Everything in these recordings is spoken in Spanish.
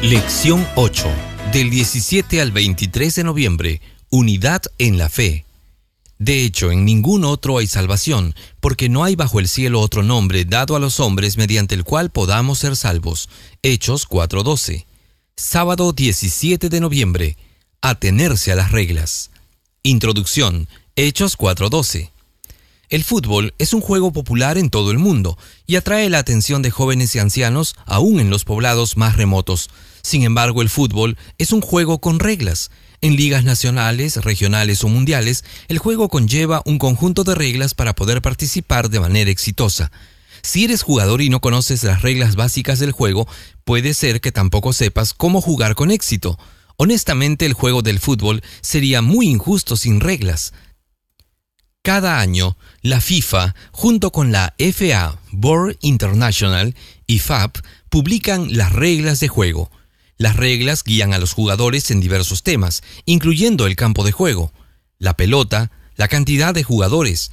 Lección 8, del 17 al 23 de noviembre, Unidad en la fe. De hecho, en ningún otro hay salvación, porque no hay bajo el cielo otro nombre dado a los hombres mediante el cual podamos ser salvos. Hechos 4:12. Sábado 17 de noviembre, atenerse a las reglas. Introducción, Hechos 4:12. El fútbol es un juego popular en todo el mundo y atrae la atención de jóvenes y ancianos aún en los poblados más remotos. Sin embargo, el fútbol es un juego con reglas. En ligas nacionales, regionales o mundiales, el juego conlleva un conjunto de reglas para poder participar de manera exitosa. Si eres jugador y no conoces las reglas básicas del juego, puede ser que tampoco sepas cómo jugar con éxito. Honestamente, el juego del fútbol sería muy injusto sin reglas. Cada año, la FIFA, junto con la FA, Board International y FAB, publican las reglas de juego. Las reglas guían a los jugadores en diversos temas, incluyendo el campo de juego, la pelota, la cantidad de jugadores,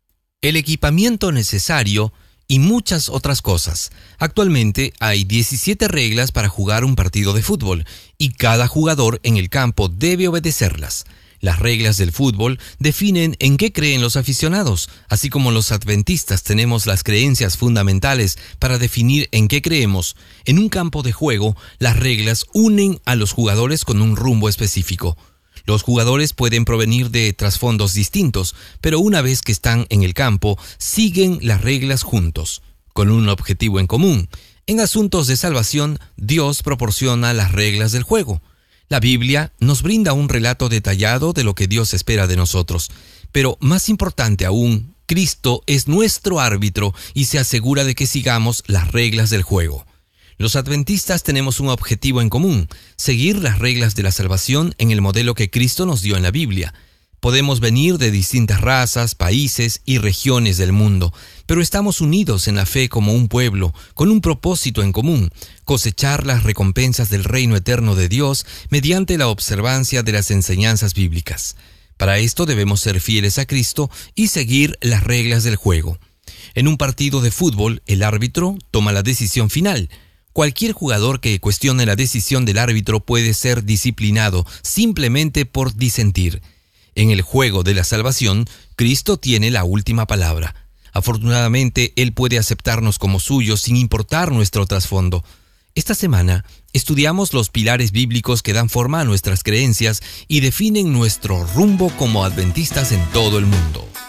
el equipamiento necesario y muchas otras cosas. Actualmente hay 17 reglas para jugar un partido de fútbol y cada jugador en el campo debe obedecerlas. Las reglas del fútbol definen en qué creen los aficionados, así como los adventistas tenemos las creencias fundamentales para definir en qué creemos. En un campo de juego, las reglas unen a los jugadores con un rumbo específico. Los jugadores pueden provenir de trasfondos distintos, pero una vez que están en el campo, siguen las reglas juntos, con un objetivo en común. En asuntos de salvación, Dios proporciona las reglas del juego. La Biblia nos brinda un relato detallado de lo que Dios espera de nosotros. Pero más importante aún, Cristo es nuestro árbitro y se asegura de que sigamos las reglas del juego. Los adventistas tenemos un objetivo en común: seguir las reglas de la salvación en el modelo que Cristo nos dio en la Biblia. Podemos venir de distintas razas, países y regiones del mundo, pero estamos unidos en la fe como un pueblo, con un propósito en común: cosechar las recompensas del reino eterno de Dios mediante la observancia de las enseñanzas bíblicas. Para esto debemos ser fieles a Cristo y seguir las reglas del juego. En un partido de fútbol, el árbitro toma la decisión final. Cualquier jugador que cuestione la decisión del árbitro puede ser disciplinado simplemente por disentir. En el juego de la salvación, Cristo tiene la última palabra. Afortunadamente, Él puede aceptarnos como suyos sin importar nuestro trasfondo. Esta semana, estudiamos los pilares bíblicos que dan forma a nuestras creencias y definen nuestro rumbo como adventistas en todo el mundo.